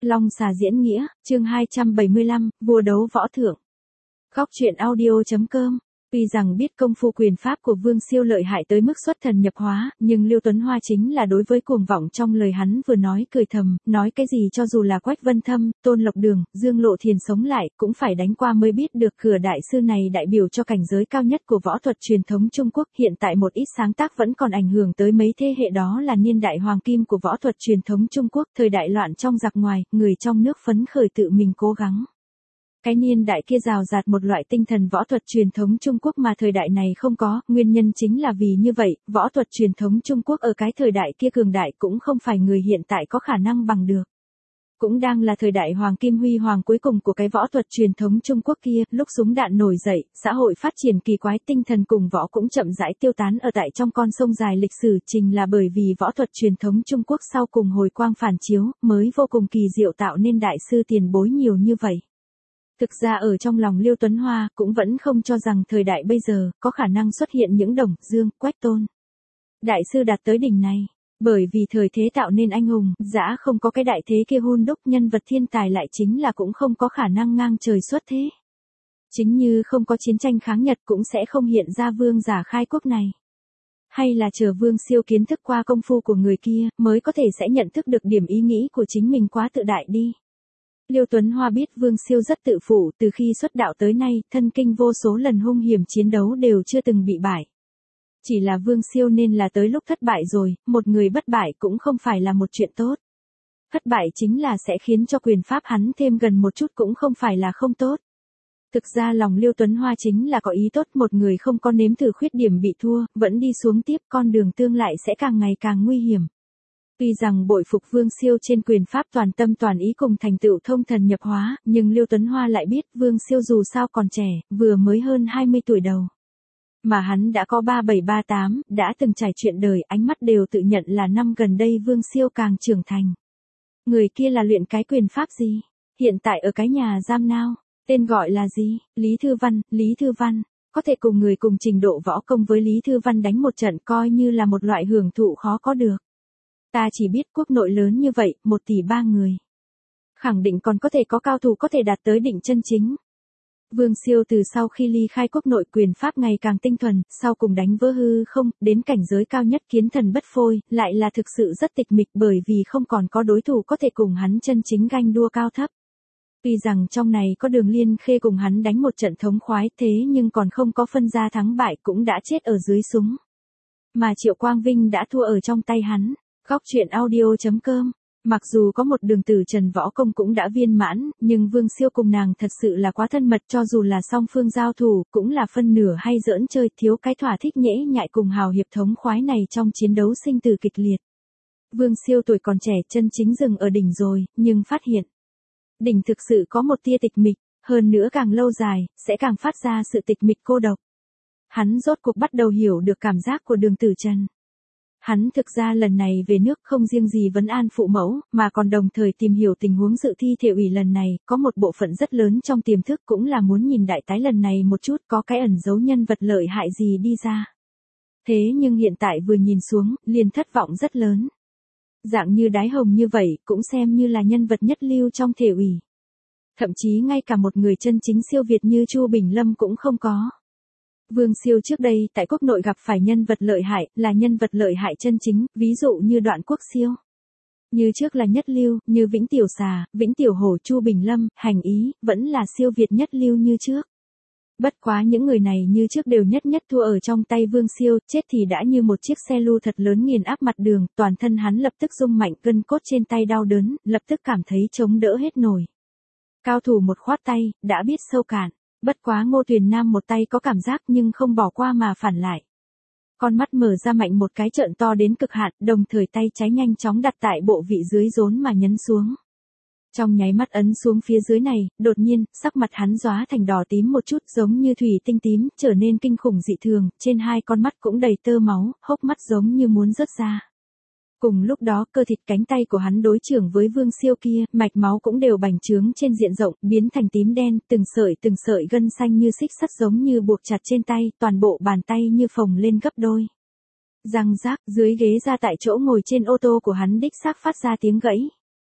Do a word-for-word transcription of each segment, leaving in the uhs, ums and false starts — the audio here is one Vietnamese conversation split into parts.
Long xà diễn nghĩa, chương hai trăm bảy mươi lăm, vua đấu võ thượng. Góc truyện audio chấm com. Tuy rằng biết công phu quyền pháp của Vương Siêu lợi hại tới mức xuất thần nhập hóa, nhưng Liêu Tuấn Hoa chính là đối với cuồng vọng trong lời hắn vừa nói cười thầm, nói cái gì cho dù là Quách Vân Thâm, Tôn Lộc Đường, Dương Lộ Thiền sống lại, cũng phải đánh qua mới biết được cửa đại sư này đại biểu cho cảnh giới cao nhất của võ thuật truyền thống Trung Quốc. Hiện tại một ít sáng tác vẫn còn ảnh hưởng tới mấy thế hệ, đó là niên đại hoàng kim của võ thuật truyền thống Trung Quốc, thời đại loạn trong giặc ngoài, người trong nước phấn khởi tự mình cố gắng. Cái niên đại kia rào rạt một loại tinh thần võ thuật truyền thống Trung Quốc mà thời đại này không có, nguyên nhân chính là vì như vậy, võ thuật truyền thống Trung Quốc ở cái thời đại kia cường đại cũng không phải người hiện tại có khả năng bằng được. Cũng đang là thời đại hoàng kim huy hoàng cuối cùng của cái võ thuật truyền thống Trung Quốc kia, lúc súng đạn nổi dậy, xã hội phát triển kỳ quái, tinh thần cùng võ cũng chậm rãi tiêu tán ở tại trong con sông dài lịch sử, chính là bởi vì võ thuật truyền thống Trung Quốc sau cùng hồi quang phản chiếu, mới vô cùng kỳ diệu tạo nên đại sư tiền bối nhiều như vậy. Thực ra ở trong lòng Liêu Tuấn Hoa cũng vẫn không cho rằng thời đại bây giờ có khả năng xuất hiện những Đồng, Dương, Quách Tôn đại sư đạt tới đỉnh này, bởi vì thời thế tạo nên anh hùng, dã không có cái đại thế kia hun đúc, nhân vật thiên tài lại chính là cũng không có khả năng ngang trời xuất thế. Chính như không có chiến tranh kháng Nhật cũng sẽ không hiện ra vương giả khai quốc này. Hay là chờ Vương Siêu kiến thức qua công phu của người kia, mới có thể sẽ nhận thức được điểm ý nghĩ của chính mình quá tự đại đi. Liêu Tuấn Hoa biết Vương Siêu rất tự phụ, từ khi xuất đạo tới nay, thân kinh vô số lần hung hiểm chiến đấu đều chưa từng bị bại. Chỉ là Vương Siêu nên là tới lúc thất bại rồi, một người bất bại cũng không phải là một chuyện tốt. Thất bại chính là sẽ khiến cho quyền pháp hắn thêm gần một chút cũng không phải là không tốt. Thực ra lòng Liêu Tuấn Hoa chính là có ý tốt, một người không có nếm thử khuyết điểm bị thua, vẫn đi xuống tiếp, con đường tương lại sẽ càng ngày càng nguy hiểm. Tuy rằng bội phục Vương Siêu trên quyền pháp toàn tâm toàn ý cùng thành tựu thông thần nhập hóa, nhưng Liêu Tuấn Hoa lại biết Vương Siêu dù sao còn trẻ, vừa mới hơn hai mươi tuổi đầu. Mà hắn đã có ba bảy ba tám, đã từng trải chuyện đời, ánh mắt đều tự nhận là năm gần đây Vương Siêu càng trưởng thành. Người kia là luyện cái quyền pháp gì? Hiện tại ở cái nhà giam nào? Tên gọi là gì? Lý Thư Văn, Lý Thư Văn. Có thể cùng người cùng trình độ võ công với Lý Thư Văn đánh một trận coi như là một loại hưởng thụ khó có được. Ta chỉ biết quốc nội lớn như vậy, một tỷ ba người. Khẳng định còn có thể có cao thủ có thể đạt tới đỉnh chân chính. Vương Siêu từ sau khi ly khai quốc nội quyền pháp ngày càng tinh thuần, sau cùng đánh vỡ hư không, đến cảnh giới cao nhất kiến thần bất phôi, lại là thực sự rất tịch mịch bởi vì không còn có đối thủ có thể cùng hắn chân chính ganh đua cao thấp. Tuy rằng trong này có Đường Liên Khê cùng hắn đánh một trận thống khoái, thế nhưng còn không có phân ra thắng bại, cũng đã chết ở dưới súng. Mà Triệu Quang Vinh đã thua ở trong tay hắn. Góc truyện audio chấm com. Mặc dù có một Đường Tử Trần võ công cũng đã viên mãn, nhưng Vương Siêu cùng nàng thật sự là quá thân mật, cho dù là song phương giao thủ, cũng là phân nửa hay giỡn chơi, thiếu cái thỏa thích nhễ nhại cùng hào hiệp thống khoái này trong chiến đấu sinh tử kịch liệt. Vương Siêu tuổi còn trẻ chân chính dừng ở đỉnh rồi, nhưng phát hiện đỉnh thực sự có một tia tịch mịch, hơn nữa càng lâu dài, sẽ càng phát ra sự tịch mịch cô độc. Hắn rốt cuộc bắt đầu hiểu được cảm giác của Đường Tử Trần. Hắn thực ra lần này về nước không riêng gì vấn an phụ mẫu, mà còn đồng thời tìm hiểu tình huống dự thi thể ủy lần này, có một bộ phận rất lớn trong tiềm thức cũng là muốn nhìn đại tái lần này một chút có cái ẩn dấu nhân vật lợi hại gì đi ra. Thế nhưng hiện tại vừa nhìn xuống, liền thất vọng rất lớn. Dạng như Đái Hồng như vậy, cũng xem như là nhân vật nhất lưu trong thể ủy. Thậm chí ngay cả một người chân chính siêu việt như Chu Bình Lâm cũng không có. Vương Siêu trước đây tại quốc nội gặp phải nhân vật lợi hại, là nhân vật lợi hại chân chính, ví dụ như Đoạn Quốc Siêu. Như trước là nhất lưu, như Vĩnh Tiểu Xà, Vĩnh Tiểu Hổ, Chu Bình Lâm, Hành Ý, vẫn là siêu việt nhất lưu như trước. Bất quá những người này như trước đều nhất nhất thua ở trong tay Vương Siêu, chết thì đã như một chiếc xe lu thật lớn nghiền áp mặt đường, toàn thân hắn lập tức rung mạnh, gân cốt trên tay đau đớn, lập tức cảm thấy chống đỡ hết nổi. Cao thủ một khoát tay, đã biết sâu cạn. Bất quá Ngô Tuyền Nam một tay có cảm giác nhưng không bỏ qua mà phản lại. Con mắt mở ra mạnh một cái trợn to đến cực hạn, đồng thời tay trái nhanh chóng đặt tại bộ vị dưới rốn mà nhấn xuống. Trong nháy mắt ấn xuống phía dưới này, đột nhiên, sắc mặt hắn róa thành đỏ tím một chút giống như thủy tinh tím, trở nên kinh khủng dị thường, trên hai con mắt cũng đầy tơ máu, hốc mắt giống như muốn rớt ra. Cùng lúc đó cơ thịt cánh tay của hắn đối chưởng với Vương Siêu kia, mạch máu cũng đều bành trướng trên diện rộng, biến thành tím đen, từng sợi từng sợi gân xanh như xích sắt giống như buộc chặt trên tay, toàn bộ bàn tay như phồng lên gấp đôi. Răng rác, dưới ghế ra tại chỗ ngồi trên ô tô của hắn đích xác phát ra tiếng gãy.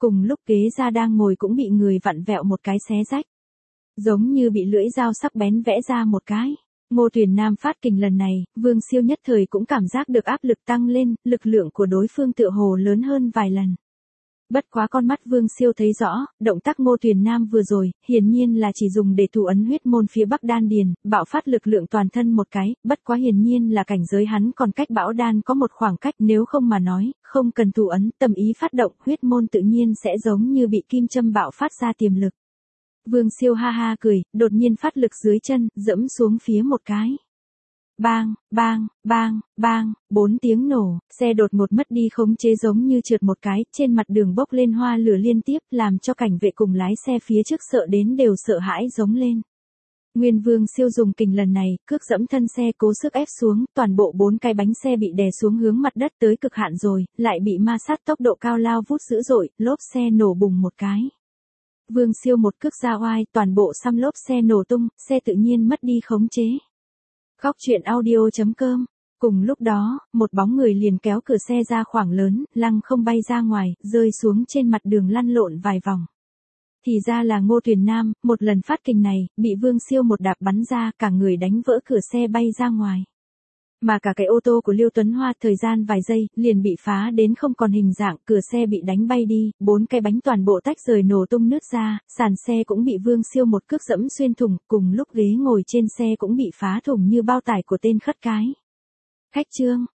cùng lúc ghế ra đang ngồi cũng bị người vặn vẹo một cái xé rách. Giống như bị lưỡi dao sắc bén vẽ ra một cái. Ngô Thuyền Nam phát kình lần này, Vương Siêu nhất thời cũng cảm giác được áp lực tăng lên, lực lượng của đối phương tựa hồ lớn hơn vài lần. Bất quá con mắt Vương Siêu thấy rõ, động tác Ngô Thuyền Nam vừa rồi, hiển nhiên là chỉ dùng để thủ ấn huyết môn phía bắc đan điền, bạo phát lực lượng toàn thân một cái, bất quá hiển nhiên là cảnh giới hắn còn cách bão đan có một khoảng cách, nếu không mà nói, không cần thủ ấn, tâm ý phát động, huyết môn tự nhiên sẽ giống như bị kim châm bạo phát ra tiềm lực. Vương Siêu ha ha cười, đột nhiên phát lực dưới chân, dẫm xuống phía một cái. Bang, bang, bang, bang, bốn tiếng nổ, xe đột ngột mất đi khống chế giống như trượt một cái, trên mặt đường bốc lên hoa lửa liên tiếp, làm cho cảnh vệ cùng lái xe phía trước sợ đến đều sợ hãi giống lên. Nguyên Vương Siêu dùng kình lần này, cước dẫm thân xe cố sức ép xuống, toàn bộ bốn cái bánh xe bị đè xuống hướng mặt đất tới cực hạn rồi, lại bị ma sát tốc độ cao lao vút dữ dội, lốp xe nổ bùng một cái. Vương Siêu một cước ra oai, toàn bộ xăm lốp xe nổ tung, xe tự nhiên mất đi khống chế. Góc truyện audio chấm com. Cùng lúc đó, một bóng người liền kéo cửa xe ra khoảng lớn, lăng không bay ra ngoài, rơi xuống trên mặt đường lăn lộn vài vòng. Thì ra là Ngô Thuyền Nam, một lần phát kình này, bị Vương Siêu một đạp bắn ra, cả người đánh vỡ cửa xe bay ra ngoài. Mà cả cái ô tô của Liêu Tuấn Hoa thời gian vài giây, liền bị phá đến không còn hình dạng, cửa xe bị đánh bay đi, bốn cái bánh toàn bộ tách rời nổ tung nứt ra, sàn xe cũng bị Vương Siêu một cước dẫm xuyên thủng, cùng lúc ghế ngồi trên xe cũng bị phá thủng như bao tải của tên khất cái. Khách trương,